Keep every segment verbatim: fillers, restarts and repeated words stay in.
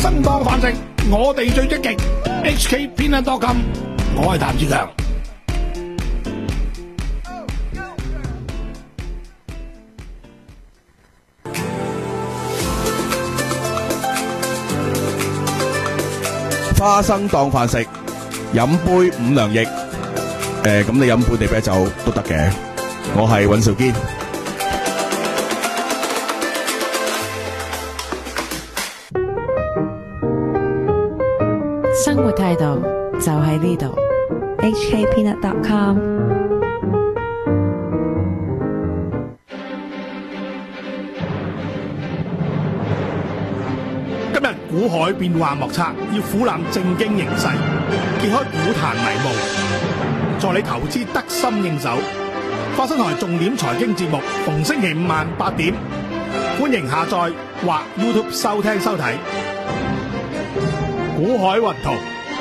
生當飯食，我哋最積極。H K Peanut dot com， 我係譚志強。 花生當飯食，飲杯五糧液。誒、呃，咁你飲本地啤酒都得嘅。我係尹兆堅。 生活態度就喺呢度。 H K Peanut dot com。 今日股海變幻莫測，要俯瞰正經形勢，揭開股壇迷霧，助你投資得心應手。花生台重點財經節目，逢星期五晚八點，歡迎下載或 YouTube 收聽收睇。股海雲圖，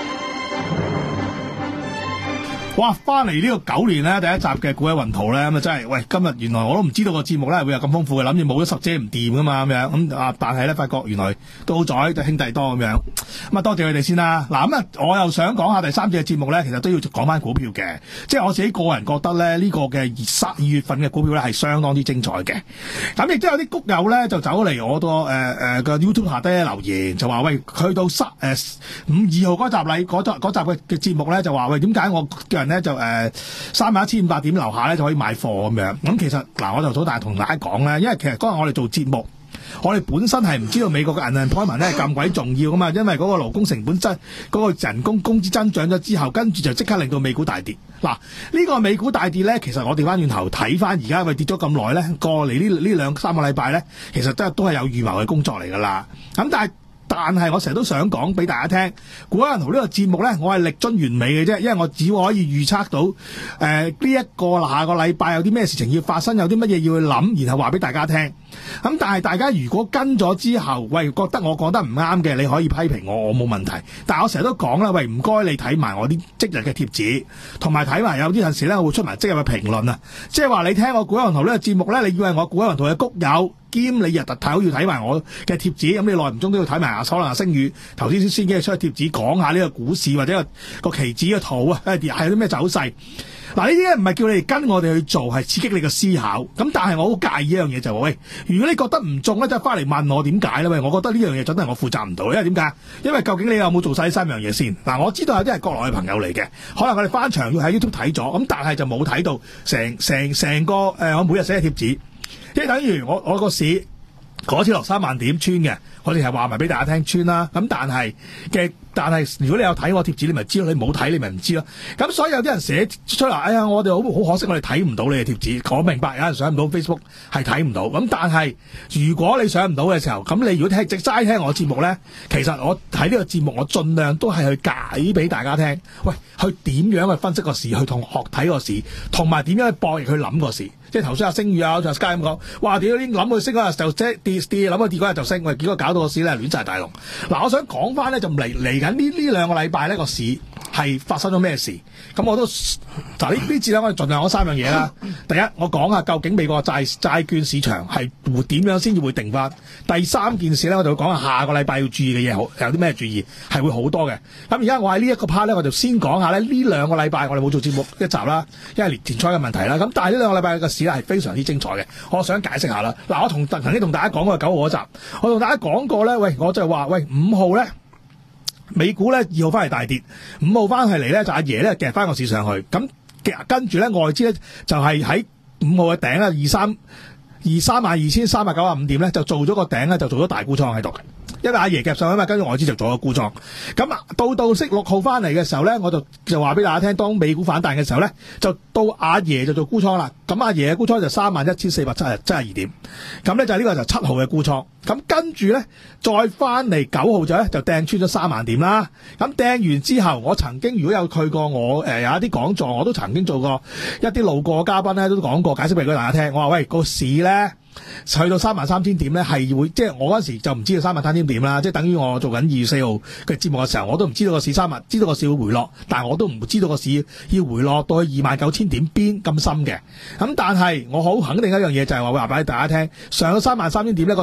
哇！翻嚟呢個九年咧，第一集嘅股海雲圖咧，咁啊真係，喂！今日原來我都唔知道個節目咧會有咁豐富嘅，諗住冇咗十姐唔掂噶嘛咁樣，咁啊但係咧發覺原來都好在就兄弟多咁樣，咁啊多謝佢哋先啦。嗱咁啊，我又想講下第三節嘅節目咧，其實都要講翻股票嘅，即係我自己個人覺得咧呢、這個嘅十二月份嘅股票咧係相當之精彩嘅。咁亦都有啲谷友咧就走嚟我個誒誒個 YouTube 下低留言，就話喂，去到三誒五二號嗰集禮嗰集嗰集嘅嘅節目咧就話喂，點解我叫人咧就誒三萬一千五百點樓下咧就可以買貨咁樣？咁其實嗱，我就早大同大家講咧，因為其實嗰日我哋做節目，我哋本身係唔知道美國嘅 unemployment 咧係咁鬼重要噶嘛，因為嗰個勞工成本增嗰個人工工資增長咗之後，跟住就即刻令到美股大跌。嗱，呢個美股大跌咧，其實我調翻轉頭睇翻而家，喂跌咗咁耐咧，過嚟呢呢兩三個禮拜咧，其實都係都係有預謀嘅工作嚟噶啦。咁但係。但係我成日都想講俾大家聽，股海雲圖呢個節目呢，我係力臻完美嘅啫，因為我只可以預測到誒呢一個下個禮拜有啲咩事情要發生，有啲乜嘢要去諗，然後話俾大家聽。咁但係大家如果跟咗之後，喂覺得我講得唔啱嘅，你可以批評我，我冇問題。但係我成日都講啦，喂唔該你睇埋我啲即日嘅貼紙，同埋睇埋有啲陣時呢，我會出埋即日嘅評論啊，即係話你聽我股海雲圖呢個節目呢，你以為我股海雲圖嘅谷友。兼你日日睇好要睇埋我嘅貼紙，咁你耐唔中都要睇埋阿可能阿星宇頭先先嘅出嘅貼紙，講下呢個股市或者個個期指嘅圖啊，係有啲咩走勢。嗱，呢啲咧唔係叫你哋跟我哋去做，係刺激你嘅思考。咁但係我好介意一樣嘢就係、是、喂，如果你覺得唔中咧，就翻嚟問我點解咧？喂，我覺得呢樣嘢真係我負責唔到，因為點解？因為究竟你有冇做晒呢三樣嘢先？嗱，我知道有啲係國內嘅朋友嚟嘅，可能我哋翻牆要喺 YouTube 睇咗，咁但係就冇睇到成成成個誒、呃，我每日寫嘅貼紙。即係等於我我個市嗰次落三萬點穿嘅，我哋係話埋俾大家聽穿啦。咁但係嘅，但係如果你有睇我貼紙，你咪知咯；你冇睇，你咪唔知咯。咁所以有啲人寫出嚟，哎呀，我哋好好可惜，我哋睇唔到你嘅貼紙。我明白有人上唔到 Facebook 係睇唔到。咁但係如果你上唔到嘅時候，咁你如果聽直齋聽我節目咧，其實我睇呢個節目，我盡量都係去解俾大家聽。喂，去點樣去分析個市，去同學睇個市，同埋點樣去博弈去諗個市。即係頭先阿星宇啊，就 Sky 咁講，哇！屌啲諗佢升嗰日就即跌跌，諗佢跌嗰日就升，喂！結果搞到個市咧亂晒大龍。嗱，我想講翻咧，就嚟嚟緊呢呢兩個禮拜呢個市係發生咗咩事？咁我都嗱呢呢次咧，我哋盡量講三樣嘢啦。第一，我講下究竟美國債債券市場係會點樣先至會定翻。第三件事咧，我就會講下下個禮拜要注意嘅嘢，好有啲咩注意係會好多嘅。咁而家我喺呢一個 part 咧，我就先講下咧呢兩個禮拜我哋冇做節目一集啦，因為年年初嘅問題啦。咁但係呢兩個禮拜嘅市咧係非常之精彩嘅，我想解釋下啦。嗱，我同曾經同大家講過九號嗰集，我同大家講過咧，喂，我就話喂五號咧。美股咧二號翻嚟大跌，五號翻去嚟咧就阿爺咧夾翻個市上去，咁跟住咧外資咧就係喺五號嘅頂啦，二三二三萬二千三百九十五點咧就做咗個頂咧，就做咗大沽倉喺度嘅。因為阿爺夾上去嘛，跟住外資就做咗沽倉。咁啊，到到息六號翻嚟嘅時候咧，我就就話俾大家聽，當美股反彈嘅時候咧，就到阿爺就做沽倉啦。咁阿爺嘅沽倉就三萬一千四百七十七十二點。咁咧就呢個就七號嘅沽倉。咁跟住咧再翻嚟九號就咧就掟穿咗三萬點啦。咁掟完之後，我曾經如果有去過我誒、呃、有一啲講座，我都曾經做過一啲路過嘅嘉賓咧都講過，解釋俾大家聽。我話喂，個市咧。去到三萬三千點咧，係會即係我嗰時就唔知道三萬三千點啦，即係等於我做緊二月四號嘅節目嘅時候，我都唔知道個市三萬，知道個市會回落，但係我都唔知道個市要回落到去二萬九千點邊咁深嘅。咁但係我好肯定一樣嘢就係話會話俾大家聽，上咗三萬三千點呢個市係要調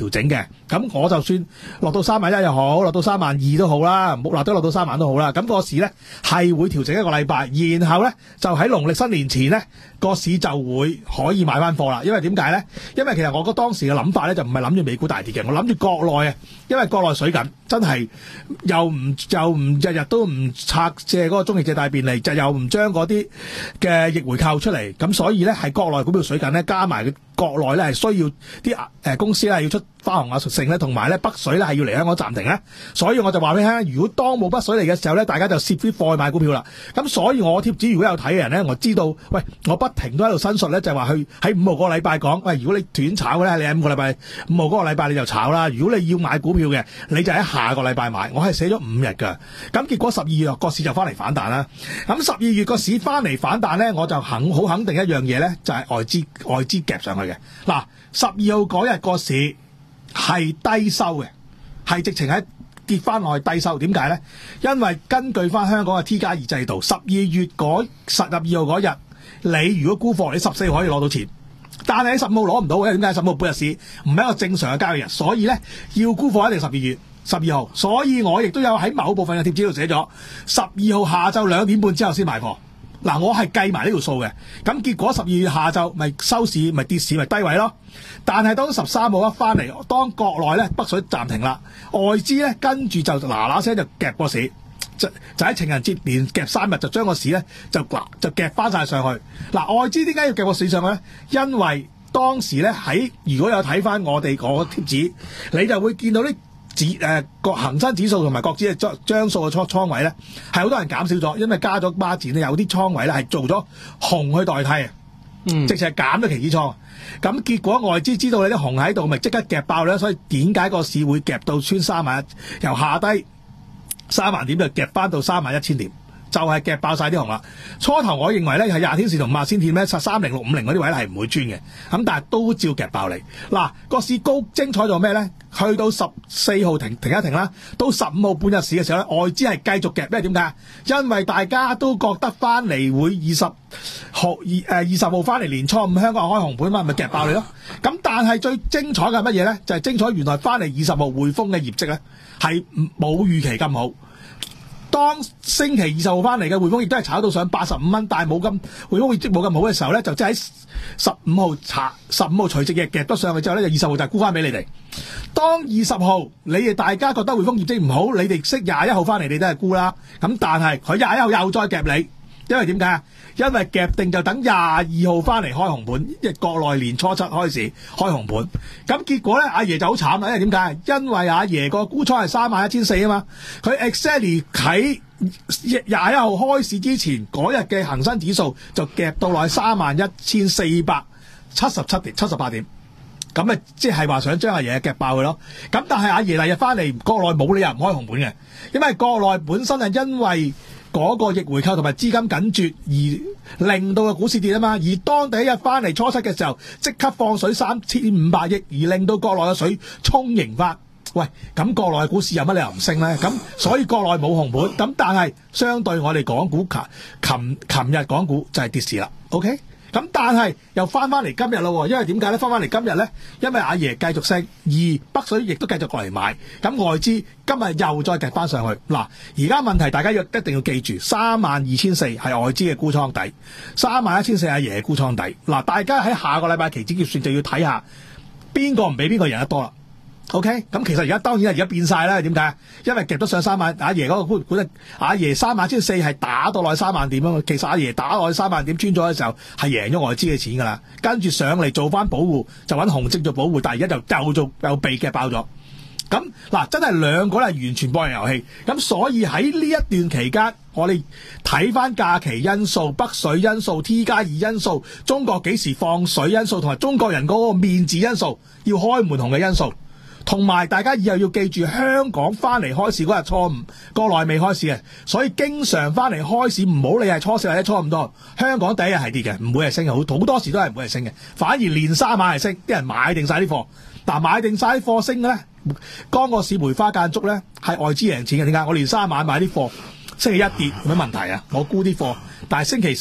調整嘅。咁我就算落到三萬一又好，落到三萬二都好啦，冇落得落到三萬都好啦。咁個市咧係會調整一個禮拜，然後咧就喺農曆新年前咧個市就會可以買翻貨啦。因為點解咧？因為其實我個當時嘅諗法咧就唔係諗住美股大跌嘅，我諗住國內啊，因為國內水緊，真係又唔又唔日日都唔拆借嗰個中期借貸便利，就又唔將嗰啲嘅逆回購出嚟，咁所以咧係國內股票水緊咧，加埋國內咧係需要啲誒、呃、公司咧要出花紅啊屬性咧，同埋咧北水咧係要嚟香港暫停咧，所以我就話俾你聽，如果當冇北水嚟嘅時候咧，大家就攝啲貨去買股票啦。咁所以我貼紙如果有睇嘅人咧，我知道，喂，我不停都喺度申述咧，就係話去喺五號嗰個禮拜講，喂，如果你短炒嘅咧，你喺五個禮拜五號嗰個禮拜你就炒啦。如果你要買股票嘅，你就喺下個禮拜買。我係寫咗五日㗎，咁結果十二月個市就翻嚟反彈啦。咁十二月個市翻嚟反彈咧，我就肯好肯定一樣嘢咧，就係、是、外資外資夾上去嘅。嗱，十二號嗰日個市係低收嘅，係直情喺跌翻落去低收。點解咧？因為根據翻香港嘅 T 加二制度，十二月嗰十二號嗰日，你如果沽貨，你十四號可以攞到錢，但係喺十五號攞唔到嘅。點解？十五號半日市唔係一個正常嘅交易日，所以咧要沽貨一定十二月十二號。所以我亦都有喺某部分嘅貼紙度寫咗，十二號下晝兩點半之後先賣貨。嗱，我係計埋呢條數嘅，咁結果十二月下晝咪收市咪跌市咪低位咯。但係當十三號一翻嚟，當國內咧北水暫停啦，外資咧跟住就嗱嗱聲就夾個市，就就喺情人節連夾三日就將個市咧就嗱就夾翻晒上去。嗱，外資點解要夾個市上去咧？因為當時咧喺如果有睇翻我哋嗰個貼紙，你就會見到啲指誒個恆生指數同埋國指嘅張張數嘅倉倉位咧，係好多人減少咗，因為加咗孖展咧，有啲倉位咧係做咗紅去代替啊，嗯，直情係減咗期指倉。咁結果外資知道你啲紅喺度，咪即刻夾爆咧，所以點解個市會夾到穿三萬一，由下低三萬點就夾翻到三萬一千點？就係夾爆晒啲紅啦。初頭我認為咧係廿天線同五十天線咧，三零六五零嗰啲位咧係唔會穿嘅，咁但係都照夾爆你。嗱，個市高精彩咗咩咧？去到十四號停停一停啦，到十五號半日市嘅時候咧，外資係繼續夾，咩點解？因為大家都覺得翻嚟會二十號二誒二十號翻嚟年初五香港開紅盤嘛，咪夾爆你咯。咁但係最精彩嘅係乜嘢咧？就係、是、精彩原來翻嚟二十號匯豐嘅業績咧係冇預期咁好。當星期二十號翻嚟嘅匯豐亦都係炒到上八十五蚊，但係冇咁匯豐業績冇咁好嘅時候咧，就即係喺十五號查十五號除夕日夾得上去之後咧，就二十號就沽翻俾你哋。當二十號你哋大家覺得匯豐業績唔好，你哋識廿一號翻嚟，你都係沽啦。咁但係佢廿一號又再夾你，因為點解啊？因為夾定就等廿二號翻嚟開紅盤，即係國內年初七開始開紅盤。咁結果咧，阿爺就好慘啦，因為點解？因為阿爺個沽倉係三萬一千四啊嘛，佢 exactly 喺廿一號開市之前嗰日嘅恒生指數就夾到落去三萬一千四百七十七點、七十八點。咁咪即係話想將阿爺夾爆佢咯。咁但係阿爺第日翻嚟，國內冇理由唔開紅盤嘅，因為國內本身係因為嗰個逆回購同埋資金緊絀而令到個股市跌啊嘛，而當第一日翻嚟初七嘅時候，即刻放水三千五百億，而令到國內嘅水充盈翻。喂，咁國內嘅股市有乜理由唔升咧？咁所以國內冇紅盤，咁但係相對我哋港股，琴琴日港股就係跌市啦。OK。咁但係又翻翻嚟今日咯，因為點解咧？翻翻嚟今日咧，因為阿爺繼續升，而北水亦都繼續過嚟買，咁外資今日又再夾翻上去。嗱，而家問題大家要一定要記住，三萬二千四係外資嘅沽倉底，三萬一千四阿爺嘅沽倉底。嗱，大家喺下個禮拜期指結算就要睇下邊個唔俾邊個贏得多啦。OK，咁其實而家當然係而家變晒啦，點解？因為夾得上三萬，阿爺嗰個股股咧，阿爺三萬千四係打到落去三萬點啊嘛。其實阿爺打落去三萬點穿咗嘅時候係贏咗外資嘅錢噶啦，跟住上嚟做翻保護，就揾紅色做保護，但係而家就又做又被夾爆咗。咁嗱，真係兩個係完全博弈遊戲。咁所以喺呢一段期間，我哋睇翻假期因素、北水因素、T 加二因素、中國幾時放水因素，同埋中國人嗰個面子因素，要開門紅嘅因素。同埋大家以後要記住，香港翻嚟開市嗰日初五，國內未開市嘅，所以經常翻嚟開市唔好理係初四或者初五多，香港第一日係跌嘅，唔會係升嘅，好好多時都係唔會係升嘅，反而連三晚係升，啲人買定晒啲貨，但買定晒啲貨升嘅咧，當個市梅花間竹咧，係外資贏錢嘅。點解？我連三晚買啲貨，星期一跌冇乜問題啊，我沽啲貨，但係星期三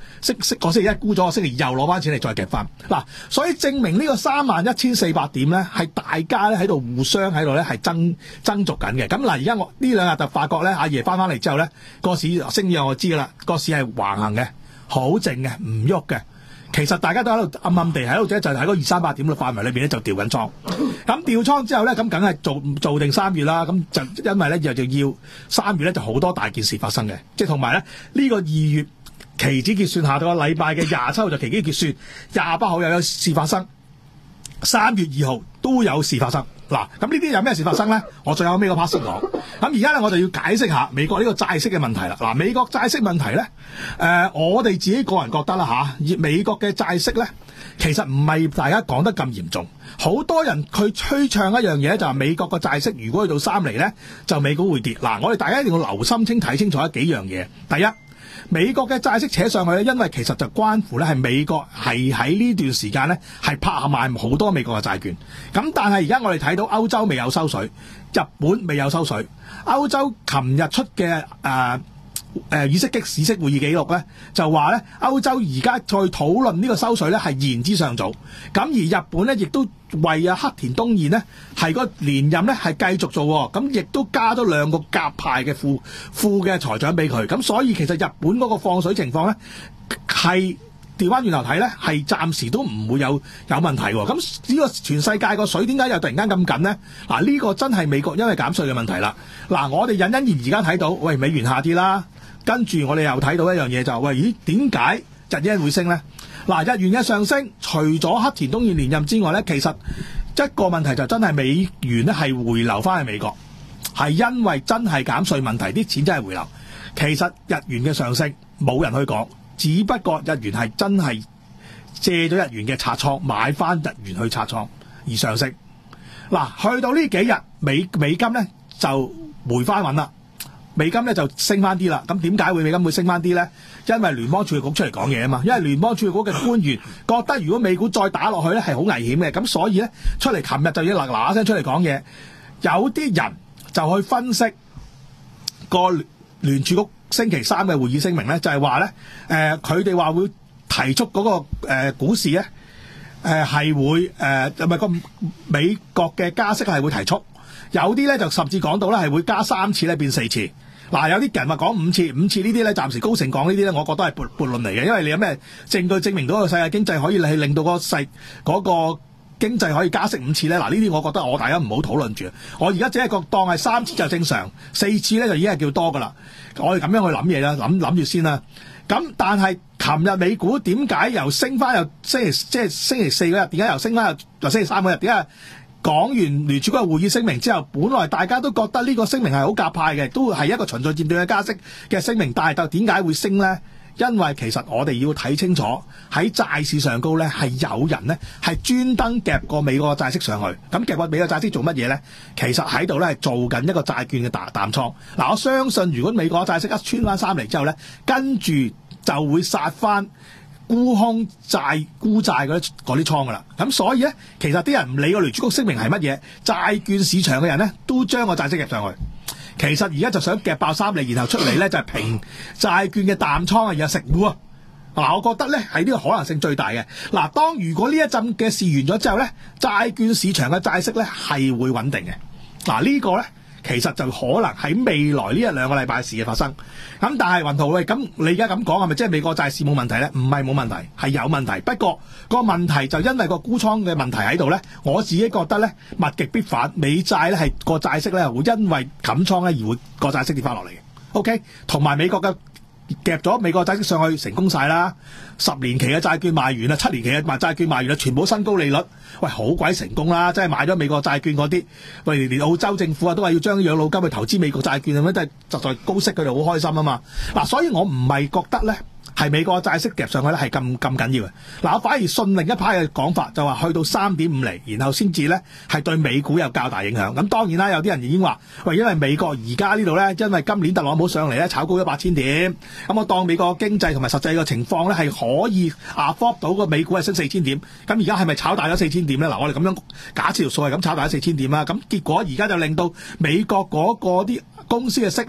星星個星期一沽咗，星期二又攞翻錢嚟再夾翻。嗱，所以證明呢個三萬一千四百點咧，係大家咧喺度互相喺度咧係爭爭逐緊嘅。咁嗱，而家我呢兩日就發覺咧，阿爺翻翻嚟之後咧，個市升咗我知噶啦，個市係橫行嘅，好靜嘅，唔喐嘅。其實大家都喺度暗暗地喺度啫，就喺嗰二三百點嘅範圍裏邊咧就調緊倉。咁調倉之後咧，咁梗係做做定三月啦。咁就因為咧又就要三月咧就好多大件事發生嘅，即係同埋咧呢個二月期指結算下個禮拜嘅廿七號就期指結算，廿八號又有事發生，三月二號都有事發生。嗱，咁呢啲有咩事發生咧？我最後尾個 part 先講。咁而家咧我就要解釋下美國呢個債息嘅問題啦。嗱，美國債息問題咧，誒、呃，我哋自己個人覺得啦嚇，美國嘅債息咧，其實唔係大家講得咁嚴重。好多人佢吹唱一樣嘢就係美國個債息如果去到三厘咧，就美股會跌。嗱，我哋大家一定要留心清睇清楚一幾樣嘢。第一，美國嘅債息扯上去咧，因為其實就關乎咧係美國係喺呢段時間咧係拍賣好多美國嘅債券。咁但係而家我哋睇到歐洲未有收水，日本未有收水，歐洲琴日出嘅誒誒議息嘅議息會議記錄咧，就話咧歐洲而家再討論呢個收水咧係言之尚早。咁而日本咧亦都為啊黑田東彥呢係個連任咧係繼續做，咁亦都加咗兩個鴿派嘅副副嘅財長俾佢。咁所以其實日本嗰個放水情況咧係調翻轉頭睇咧係暫時都唔會有有問題。咁呢個全世界個水點解又突然間咁緊呢？嗱、啊、呢、呢個真係美國因為減稅嘅問題啦。嗱、啊、我哋隱隱然而家睇到，喂美元下跌啦。跟住我哋又睇到一樣嘢就係、喂，咦點解日元會升呢？嗱，日元嘅上升，除咗黑田東彥連任之外咧，其實一個問題就真係美元咧係回流翻去美國，係因為真係減稅問題，啲錢真係回流。其實日元嘅上升冇人去講，只不過日元係真係借咗日元嘅拆倉買翻日元去拆倉而上升。嗱，去到呢幾日美美金咧就回翻穩啦。美金咧就升翻啲啦，咁點解會美金會升翻啲咧？因為聯邦儲備局出嚟講嘢啊嘛，因為聯邦儲備局嘅官員覺得如果美股再打落去咧係好危險嘅，咁所以咧出嚟琴日就要嗱嗱聲出嚟講嘢。有啲人就去分析個聯聯儲局星期三嘅會議聲明咧，就係話咧誒佢哋話會提出嗰、那個誒、呃、股市咧誒係會誒唔係個美國嘅加息係會提速。有啲咧就甚至講到咧係會加三次咧變四次。嗱，有啲人話講五次，五次呢啲咧暫時高盛講呢啲咧，我覺得係撥撥論嚟嘅，因為你有咩證據證明到個世界經濟可以係令到個世嗰個經濟可以加息五次咧？嗱，呢啲我覺得我大家唔好討論住。我而家只係個當係三次就正常，四次咧就已經係叫多噶啦。我哋咁樣去諗嘢啦，諗諗住先啦。咁但係琴日美股點解由升翻又星期即係星期四嗰日，點解又升翻又星期三嗰日？點解？講完聯儲局嘅會議聲明之後，本來大家都覺得呢個聲明係好鴿派嘅，都係一個循序漸進嘅加息嘅聲明，但係就點解會升呢？因為其實我哋要睇清楚喺債市上高呢係有人呢係專登夾過美國嘅債息上去，咁夾過美國債息做乜嘢呢？其實喺度呢係做緊一個債券嘅淡淡倉。嗱，我相信如果美國嘅債息一穿翻三厘之後呢，跟住就會殺翻沽空債沽債嗰啲嗰啲倉噶啦，咁所以咧，其實啲人唔理個聯儲局聲明係乜嘢，債券市場嘅人咧都將個債息夾上去。其實而家就想夾爆三厘，然後出嚟咧就係平債券嘅淡倉啊，而家食糊啊。嗱，我覺得咧係呢個可能性最大嘅。嗱，當如果呢一陣嘅事完咗之後咧，債券市場嘅債息咧係會穩定嘅。嗱，呢個咧。其實就可能喺未來呢一兩個禮拜事嘅發生，咁但係雲圖喂，咁你而家咁講係咪即係美國債市冇問題咧？唔係冇問題，係有問題。不過個問題就因為個沽倉嘅問題喺度咧，我自己覺得咧物極必反，美債咧係個債息咧會因為冚倉咧而會個債息跌翻落嚟嘅。OK，同埋美國嘅。夾咗美國債息上去成功晒啦，十年期嘅債券賣完啦，七年期嘅賣債券賣完啦，全部新高利率，喂好鬼成功啦！真係買咗美國債券嗰啲，喂連澳洲政府啊都話要將養老金去投資美國債券咁樣，真係實在高息，佢哋好開心啊嘛！嗱，所以我唔係覺得咧。係美國債息夾上去咧，係咁咁緊要嘅。嗱，我反而信另一派嘅講法，就話去到三點五厘，然後先至咧係對美股有較大影響。咁當然啦，有啲人已經話，喂，因為美國而家呢度咧，因為今年特朗普上嚟咧，炒高咗八千點，咁我當美國經濟同埋實際嘅情況咧係可以 afford 到個美股係升四千點。咁而家係咪炒大咗四千點咧？嗱，我哋咁樣假設條數係咁炒大咗四千點啦。咁結果而家就令到美國嗰個啲公司嘅息率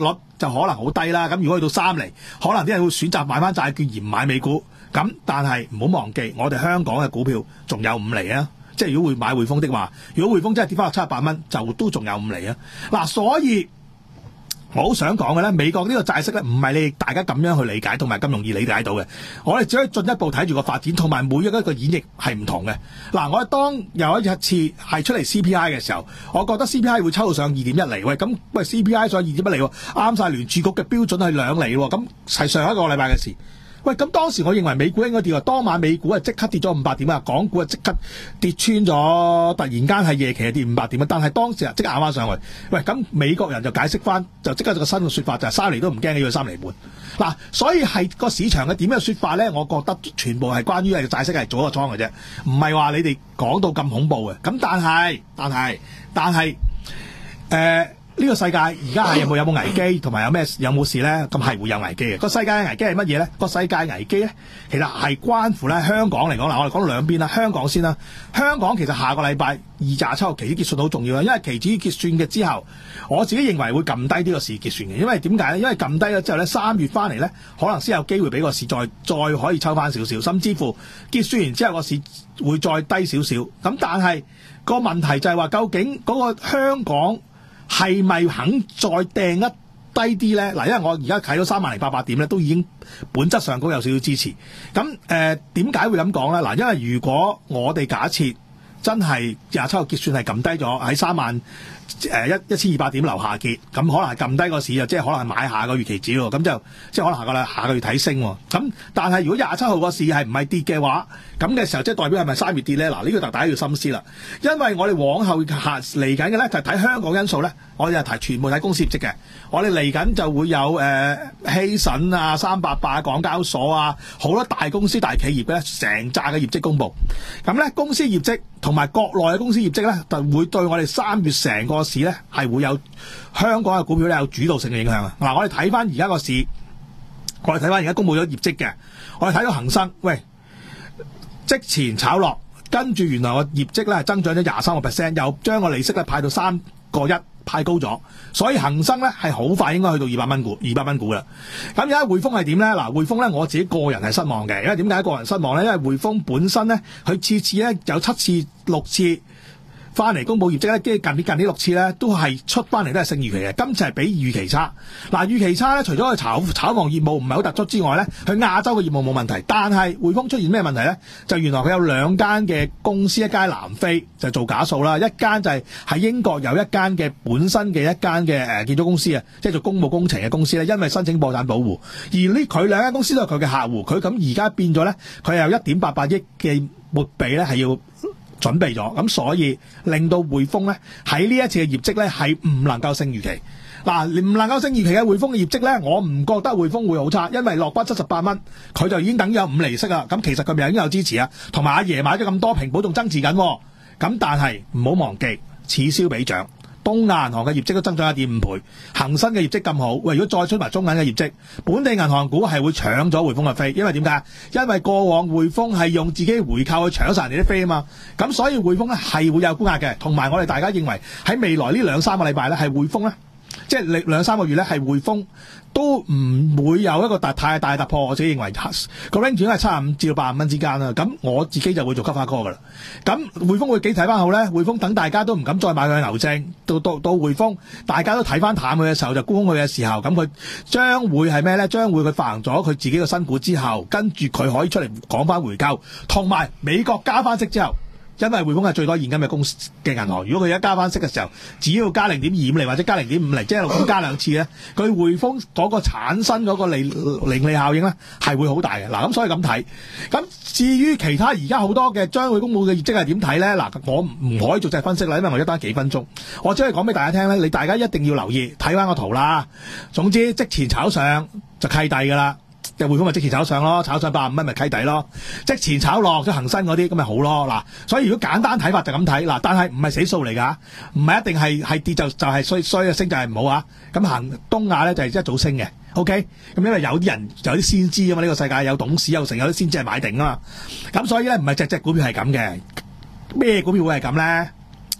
就可能好低啦。咁如果去到三厘，可能啲人會選擇買翻債券而唔買美股。咁但係唔好忘記，我哋香港嘅股票仲有五厘啊！即係如果會買匯豐的話，如果匯豐真係跌翻落七十八蚊，就都仲有五厘啊！嗱，所以我好想講嘅咧，美國呢個債息咧，唔係你大家咁樣去理解同埋咁容易理解到嘅。我哋只可以進一步睇住個發展，同埋每一個演繹係唔同嘅。嗱，我哋當有一次係出嚟 C P I 嘅時候，我覺得 C P I 會抽到上二點一厘。喂，咁喂 C P I 上二點一厘喎，啱晒聯儲局嘅標準係兩厘喎，咁係上一個禮拜嘅事。喂，咁當時我認為美股應該跌喎，當晚美股係即刻跌咗五百點啊，港股係即刻跌穿咗，突然間係夜期係跌五百點啊，但係當時啊即刻咬翻上去。喂，咁美國人就解釋翻，就即刻有個新嘅說法，就係、是、三厘都唔驚，要三厘半。嗱，所以係個市場嘅點樣說法咧？我覺得全部係關於係債息係做一個倉嘅啫，唔係話你哋講到咁恐怖嘅。咁但係，但係，但係，誒。呃呢個世界而家係有冇有冇危機，同埋有咩有冇事咧？咁係會有危機嘅。個世界嘅危機係乜嘢咧？個世界危機咧，其實係關乎咧香港嚟講啦。我哋講兩邊啦，香港先啦。香港其實下個禮拜二廿七號期指結算好重要啦，因為期指結算嘅之後，我自己認為會撳低呢個市結算嘅。因為點解咧？因為撳低咗之後咧，三月翻嚟咧，可能先有機會俾個市再再可以抽翻少少，甚至乎結算完之後個市會再低少少。咁但係個問題就係話，究竟嗰個香港係咪肯再掟一低啲咧？嗱，因為我而家睇到三萬零八百點咧，都已經本質上高有少少支持。咁誒點解會咁講咧？嗱，因為如果我哋假設真係廿七號結算係撳低咗喺三萬誒一一千二百點樓下結，咁可能係撳低個市啊，即係可能係買下個月期指喎，咁就即係可能下個禮下個月睇升喎。咁但係如果廿七號個市係唔係跌嘅話，咁嘅時候即係代表係咪三月跌咧？嗱，呢個就大家要深思啦。因為我哋往後下嚟緊嘅咧就係睇香港因素咧，我哋係睇全部睇公司業績嘅。我哋嚟緊就會有誒希慎啊、三八八、港交所啊，好多大公司大企業咧，成扎嘅業績公佈。咁咧公司業績同埋國內嘅公司業績咧，就會對我哋三月成個市咧係會有香港嘅股票咧有主導性嘅影響啊！嗱，我哋睇翻而家個市，我哋睇翻而家公佈咗業績嘅，我哋睇到恒生，喂，即前炒落，跟住原來個業績咧係增長咗廿三個 percent， 又將個利息咧派到三個一，派高咗，所以恒生咧係好快應該去到二百蚊股，二百蚊股啦。咁而家匯豐係點咧？嗱，匯豐咧我自己個人係失望嘅，因為點解個人失望咧？因為匯豐本身咧，佢次次咧有七次、六次翻嚟公佈業績咧，跟住近年近呢六次咧都係出翻嚟都係勝預期嘅，今次係比預期差。嗱，預期差咧，除咗佢炒炒房業務唔係好突出之外咧，佢亞洲嘅業務冇問題，但係匯豐出現咩問題咧？就原來佢有兩間嘅公司，一間南非就做假數啦，一間就係喺英國有一間嘅本身嘅一間嘅誒建築公司啊，即係做公務工程嘅公司咧，因為申請破產保護，而呢佢兩間公司都係佢嘅客戶，佢咁而家變咗咧，佢有一點八八億嘅撥備咧係要準備咗，咁所以令到匯豐咧喺呢一次嘅業績咧係唔能夠勝預期。嗱，唔能夠勝預期嘅匯豐嘅業績咧，我唔覺得匯豐會好差，因為落翻七十八蚊，佢就已經等於有五厘息啦。咁其實佢咪已經有支持啊，同埋阿爺買咗咁多平保仲增持緊。咁但係唔好忘記，此消彼長。東亞銀行嘅業績都增長一點五倍，恒生嘅業績咁好，喂！如果再出埋中銀嘅業績，本地銀行股係會搶咗匯豐嘅飛，因為點解？因為過往匯豐係用自己回購去搶晒人哋啲飛啊嘛，咁所以匯豐咧係會有沽壓嘅，同埋我哋大家認為喺未來呢兩三個禮拜咧係匯豐咧，即係兩三個月咧係匯豐都唔會有一個大太大突破，我自己認為個 range 應該係七十五至到八十蚊之間啦。咁我自己就會做 cover call 噶啦。咁匯豐會幾睇翻好咧？匯豐等大家都唔敢再買佢嘅牛證，到到到匯豐大家都睇翻淡佢嘅時候，就沽空佢嘅時候，咁佢將會係咩咧？將會佢發行咗佢自己嘅新股之後，跟住佢可以出嚟講翻回購，同埋美國加翻息之後。因為匯豐係最多現金嘅公司嘅銀行，如果佢而家加翻息嘅時候，只要加零點二五厘或者加零點五厘，即係六點加兩次咧，佢匯豐嗰個產生嗰個利盈利效應咧係會好大嘅。嗱，咁所以咁睇。咁至於其他而家好多嘅將會公佈嘅業績係點睇咧？嗱，我唔可以逐隻分析啦，因為我一單幾分鐘，我只係講俾大家聽咧，你大家一定要留意睇翻個圖啦。總之即前炒上就契弟噶啦。就匯豐咪即時炒上咯，炒上八十五蚊咪契底咯，即前炒落咗恒生嗰啲咁咪好咯。嗱，所以如果簡單睇法就咁睇嗱，但係唔係死數嚟㗎，唔係一定係係跌就就係衰衰嘅升就係唔好啊。咁行東亞咧就係一早升嘅 ，OK。咁因為有啲人有啲先知啊嘛，呢個世界有董事有成有啲先知係買定啊嘛。咁所以咧唔係隻隻股票係咁嘅，咩股票會係咁咧？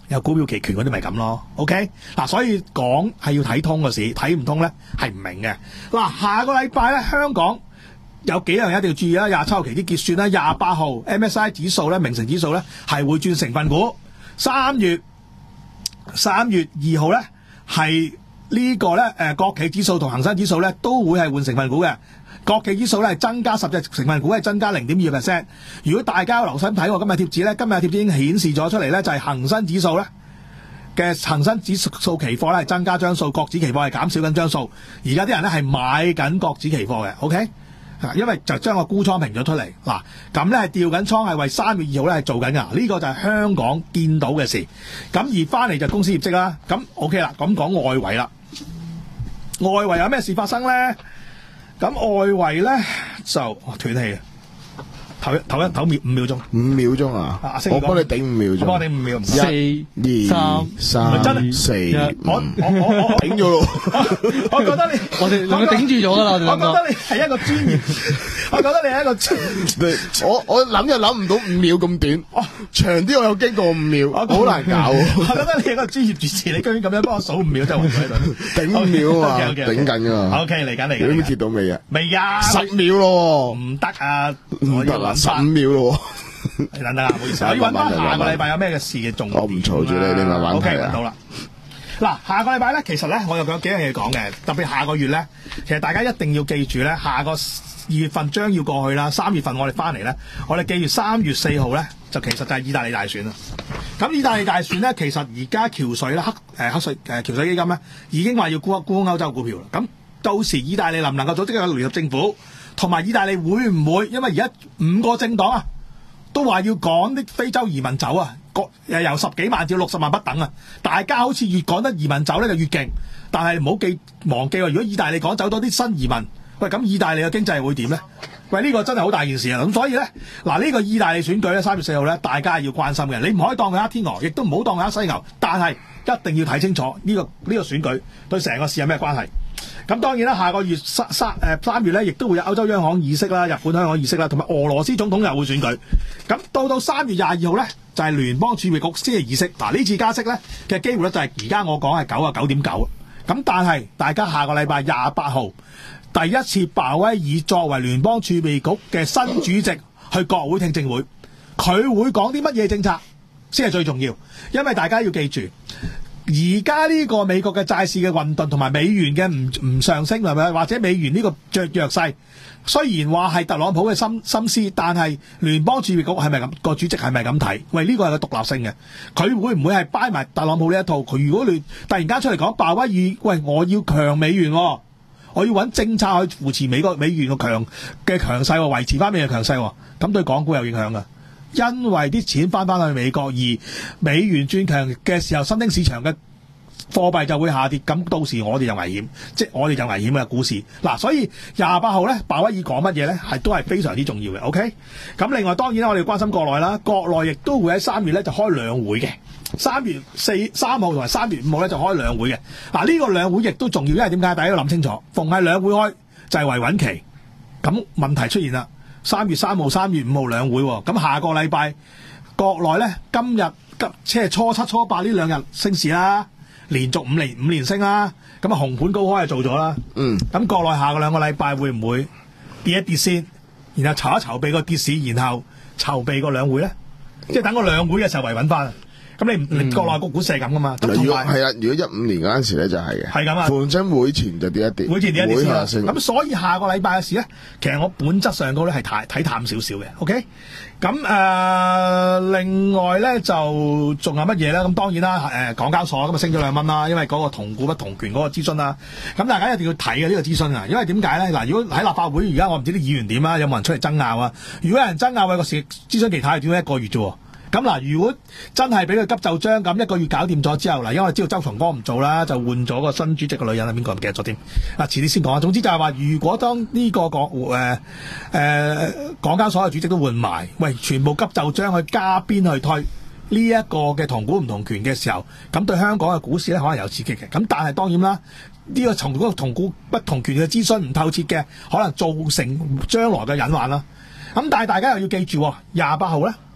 有股票期權嗰啲咪咁咯。OK 嗱，所以講係要睇通個市，睇唔通咧係唔明嘅。嗱，下個禮拜咧香港有幾樣嘢一定要注意啦。廿七號期啲結算啦，廿八號 M S I 指數咧，明晟指數咧係會轉成分股。三月三月二號咧係呢個咧誒國企指數同恒生指數咧都會係換成分股嘅。國企指數咧係增加十隻成分股，係增加零點二 percent。如果大家有留心睇我今日貼紙咧，今日貼紙已經顯示咗出嚟咧，就係恒生指數咧嘅恒生指數期貨咧係增加張數，國指期貨係減少緊張數。而家啲人咧係買緊國指期貨嘅 ，OK？ 因為就將個沽倉平咗出嚟，嗱咁咧係調緊倉，係為三月二號咧係做緊噶，呢、這個就係香港見到嘅事。咁而翻嚟就公司業績啦，咁 OK 啦，咁講外圍啦，外圍有咩事發生咧？咁外圍咧就哦斷氣啊！唞一唞一唞秒五秒鐘， 五秒鐘啊！ 啊我幫你頂五秒鐘， 我幫你五秒， 四二三三四， 我我我我頂咗咯！ 我覺得你我哋兩個頂住咗噶啦，我哋兩個。 我覺得你係一個專業，我覺得你係一個專業。 我我諗就諗唔到五秒咁短， 哦， 長啲我有經過五秒，好難搞。 我覺得你係一個專業主持，你居然咁樣幫我數五秒，真係暈喺度。 頂五秒啊嘛， okay, okay, okay. 頂緊噶嘛。 O K， 嚟緊嚟緊。 你都接到未啊？ 未啊， 十秒咯， 唔得啊， 唔得啦，十五秒咯。 你等等啊，唔好意思，我要揾翻下個禮拜有咩嘅事嘅重點。 我唔嘈住你，你慢慢 O K， 睇啊。 揾到啦。嗱，下個禮拜咧，其實咧，我又有幾樣嘢講嘅，特別下個月咧，其實大家一定要記住咧，下個二月份將要過去啦，三月份我哋翻嚟咧，我哋記住三月四號咧，就其實就係意大利大選啦。咁意大利大選咧，其實而家橋水咧黑誒黑水誒橋水基金咧，已經話要沽沽歐洲股票啦。咁到時意大利能唔能夠組織一個聯合政府，同埋意大利會唔會因為而家五個政黨啊，都話要趕啲非洲移民走啊，個誒由十幾萬至六十萬不等啊，大家好似越趕得移民走咧就越勁，但係唔好記忘記喎，如果意大利趕走多啲新移民，喂咁意大利嘅經濟會點咧？喂呢、呢個真係好大件事啊！咁所以咧，嗱、呢、呢個意大利選舉咧，三月四號咧，大家要關心嘅，你唔可以當佢黑天鵝，亦都唔好當佢黑犀牛，但係一定要睇清楚呢、呢個呢、呢個選舉對成個市有咩關係。咁當然啦，下個月三三誒三月咧，亦都會有歐洲央行議息啦、日本央行議息啦，同埋俄羅斯總統又會選舉。咁到到三月廿二號咧，就係、是、聯邦儲備局先係議息。嗱呢次加息咧嘅機會咧就係而家我講係九啊九點九。咁但係大家下個禮拜廿八號第一次鮑威爾作為聯邦儲備局嘅新主席去國會聽證會，佢會講啲乜嘢政策先係最重要，因為大家要記住。而家呢個美國嘅債市嘅混沌同埋美元嘅唔唔上升係咪？或者美元呢個弱弱勢，雖然話係特朗普嘅心心思，但係聯邦儲備局係咪咁個主席係咪咁睇？喂，呢個係個獨立性嘅，佢會唔會係掰埋特朗普呢一套？佢如果你突然間出嚟講鮑威爾，喂，我要強美元、哦，我要揾政策去扶持美國美元嘅強嘅強勢、哦，維持翻美元強勢、哦，咁對港股有影響㗎。因為啲錢翻翻去美國，而美元轉強嘅時候，新興市場嘅貨幣就會下跌，咁到時我哋就危險，即係我哋就危險嘅股市。嗱，所以廿八號咧，鮑威爾講乜嘢咧，係都係非常之重要嘅。OK，咁另外當然我哋關心國內啦，國內亦都會喺三月咧就開兩會嘅，三月四三號同埋三月五號咧就開兩會嘅。嗱，呢個兩會亦都重要，因為點解？大家要諗清楚，逢係兩會開就係維穩期，咁問題出現啦。三月三號、三月五號兩會，咁下個禮拜國內咧今日今即係初七、初八呢兩日升市啦，連續五年五連升啦，咁啊紅盤高開就做咗啦。嗯，咁國內下個兩個禮拜會唔會跌一跌先，然後籌一籌備個跌市，然後籌備個兩會咧，即係等個兩會嘅時候維穩翻。咁你唔、嗯、國內個股市係咁噶嘛？ 如果係啊，如果一五年嗰陣時咧就係嘅，係咁啊。逢親會前就跌一跌， 會前跌一跌下先。咁所以下個禮拜嘅事咧，其實我本質上高咧係睇睇淡少少嘅。OK，咁誒、呃、另外咧就仲有乜嘢咧？咁當然啦，誒、呃、港交所咁啊升咗兩蚊啦，因為嗰個同股不同權嗰個諮詢啦。咁大家一定要睇嘅呢個諮詢啊，因為點解咧？嗱，如果喺立法會而家我唔知啲議員點啊，有冇人出嚟爭拗啊？如果有人爭拗，喂個事諮詢期太短，一個月啫。咁嗱，如果真係俾佢急就章咁一個月搞掂咗之後，嗱，因為我知道周松崗唔做啦，就換咗個新主席嘅女人係邊個唔記得咗添。啊，遲啲先講啊。總之就係話，如果當呢個港誒誒港交所嘅主席都換埋，喂，全部急就章去加邊去推呢一個嘅同股唔同權嘅時候，咁對香港嘅股市咧可能有刺激嘅。咁但係當然啦，呢、這個從嗰個同股不同權嘅諮詢唔透徹嘅，可能造成將來嘅隱患啦。咁但係大家又要記住，廿八號咧。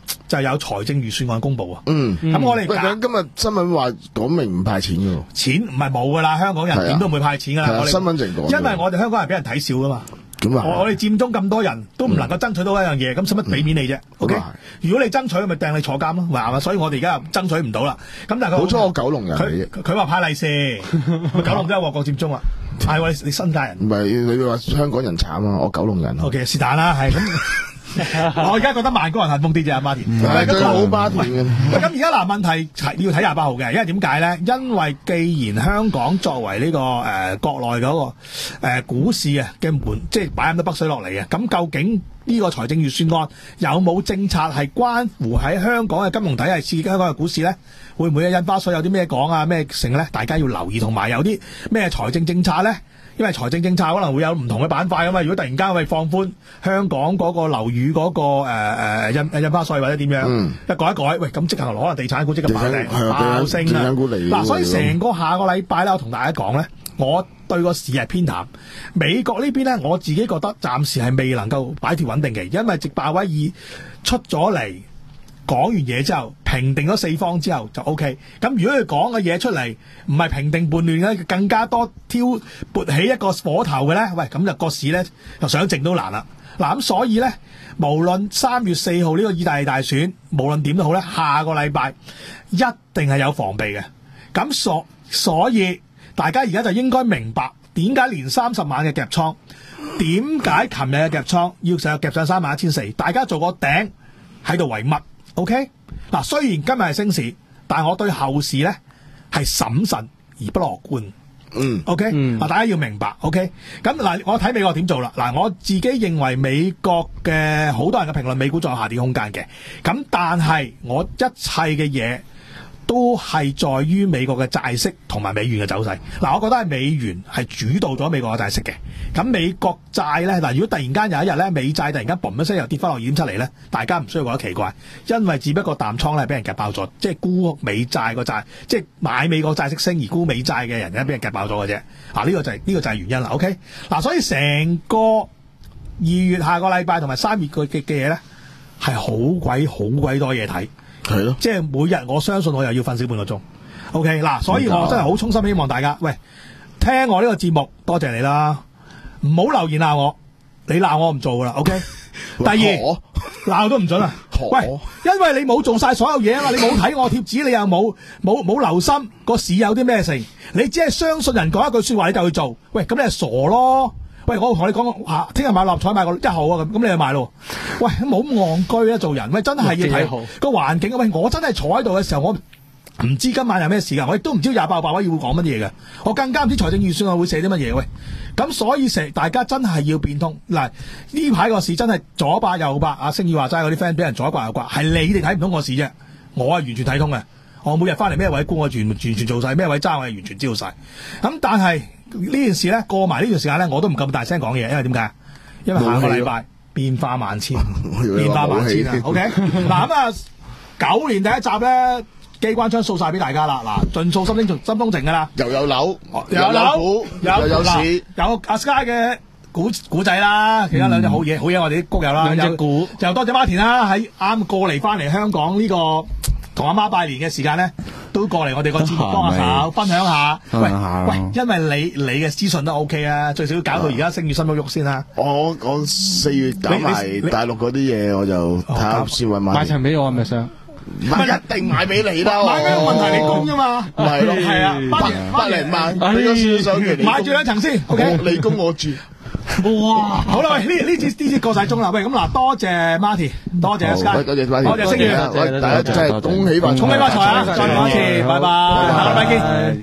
就有財政預算案公佈啊。 嗯， 咁我哋喂，咁今日新聞話講明唔派錢嘅喎， 錢唔係冇噶啦，香港人點都唔會派錢噶啦。 係啊我哋新聞淨講， 因為我哋香港人俾人睇笑噶嘛。 咁啊， 我我哋佔中咁多人都唔能夠爭取到一樣嘢，咁使乜俾面你啫？O K，如果你爭取，咪掟你坐監咯，係嘛？所以我哋而家又爭取唔到啦。咁但係佢好彩我九龍人嚟佢嘅， 佢話派利是，九龍都有旺角佔中啊。係喎，你你新界人。 唔係你話香港人慘啊，我九龍人。 O K，是但啦，係咁。我而家覺得萬高人幸福啲啫，阿馬田。 係最好巴田嘅。 咁而家嗱問題係要睇廿八號嘅，因為點解咧？因為既然香港作為呢、這個誒、呃、國內嗰、那個誒、呃、股市啊嘅門，即係擺咁多北水落嚟嘅，咁究竟呢個財政預算案有冇政策係關乎喺香港嘅金融體系刺激香港嘅股市咧？會唔會印花稅有啲咩講啊？咩成咧？大家要留意，同埋有啲咩財政政策咧？因為財政政策可能會有唔同嘅板塊㗎嘛，如果突然間喂放寬香港嗰個樓宇嗰、那個誒誒、呃、印印花稅或者點樣，嗯、一改一改，喂咁即刻可能地產股即刻爆頂爆升啦。嗱，所以成個下個禮拜咧，我同大家講咧，我對個市係偏淡。美國呢邊咧，我自己覺得暫時係未能夠擺脫穩定期，因為直鮑威爾出咗嚟。講完嘢之後，平定咗四方之後就 O K。咁如果佢講嘅嘢出嚟唔係平定叛亂咧，更加多挑撥起一個火頭嘅咧，喂咁就個市咧就想靜都難啦。嗱咁所以咧，無論三月四號呢個意大利大選，無論點都好咧，下個禮拜一定係有防備嘅。咁所所以大家而家就應該明白點解連三十萬嘅夾倉，點解琴日嘅夾倉要成日夾上三萬一千四，大家做個頂喺度為乜？O K， 嗱，雖然今日係升市，但係我對後市咧係審慎而不樂觀。嗯，O K，嗱，大家要明白。O K， 咁嗱，我睇美國點做啦。嗱，我自己認為美國嘅好多人嘅評論，美股仲有下跌空間嘅。咁但係我一切嘅嘢都係在於美國嘅債息同埋美元嘅走勢。嗱，我覺得係美元係主導咗美國嘅債息嘅。咁美國債咧，嗱，如果突然間有一日咧，美債突然間嘣一聲又跌翻落二點七嚟咧，大家唔需要覺得奇怪，因為只不過淡倉咧俾人夾爆咗，即係沽美債個債，即係買美國債息升而沽美債嘅人咧俾人夾爆咗嘅啫。啊，呢個就係呢個就係原因啦。OK，嗱，所以成個二月下個禮拜同埋三月嘅嘅嘢咧，係好鬼好鬼多嘢睇。係咯，即係每日我相信我又要瞓少半個鐘。OK， 嗱，所以我真係好衷心希望大家，喂，聽我呢個節目，多謝你啦，唔好留言鬧我，你鬧我唔做噶啦。OK， 第二鬧都唔准啊。喂，因為你冇做晒所有嘢啊嘛，你冇睇我貼紙，你又冇冇冇留心個市有啲咩事，你只係相信人講一句說話你就去做，喂，咁你係傻咯。喂，我同你講吓，聽日買六合彩買個一號啊，咁咁你就買咯。喂，冇咁戇居啊，做人喂，真係要睇個環境啊。喂，我真係坐喺度嘅時候，我唔知今晚有咩事噶，我亦都唔知廿八號白威要講乜嘢嘅，我更加唔知財政預算案會寫啲乜嘢。喂，咁所以成大家真係要變通。嗱，呢排個市真係左八右八，阿星宇話齋嗰啲 friend 俾人左一刮右刮，係你哋睇唔通個市啫，我係完全睇通嘅。我每日翻嚟咩位沽，我完完全做晒，咩位揸我係完全知道晒。咁但係呢件事咧過埋呢段時間咧，我都唔咁大聲講嘢，因為點解？因為下個禮拜變化萬千，變化萬千啊 ！OK， 嗱咁啊，九年第一集咧，機關槍掃晒俾大家啦，嗱，盡數心中心中情噶啦， 又有樓， 又有樓， 又有市， 有阿 Sky 嘅股股仔啦，其他兩隻好嘢，好嘢我哋啲谷友啦， 兩隻股， 又多謝馬田啦，喺啱過嚟翻嚟香港呢個同阿媽拜年嘅時間咧，都過嚟我哋個節目幫下手，分享下。喂喂，因為你你嘅資訊都 OK 啊，最少要搞到而家升月新喐喐先啦。 我我四月搞埋大陸嗰啲嘢，我就睇下先揾買。 買層俾我係咪想？ 唔係一定買俾你啦， 買咩問題你供啫嘛？ 係咯， 係啊， 百百零萬，俾咗少少嘅， 買住兩層先 ，OK？ 你供我住。 哇！好啦，喂，呢呢節呢節過晒鐘啦，喂，咁嗱，多謝 Marty，多謝 Sky， 多謝 Marty， 多謝星宇， 喂，大家真係恭喜發財， 恭喜發財啊！再講一次，拜拜，下禮拜見。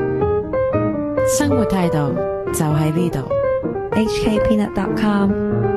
生活態度就喺呢度。 H K Peanut dot com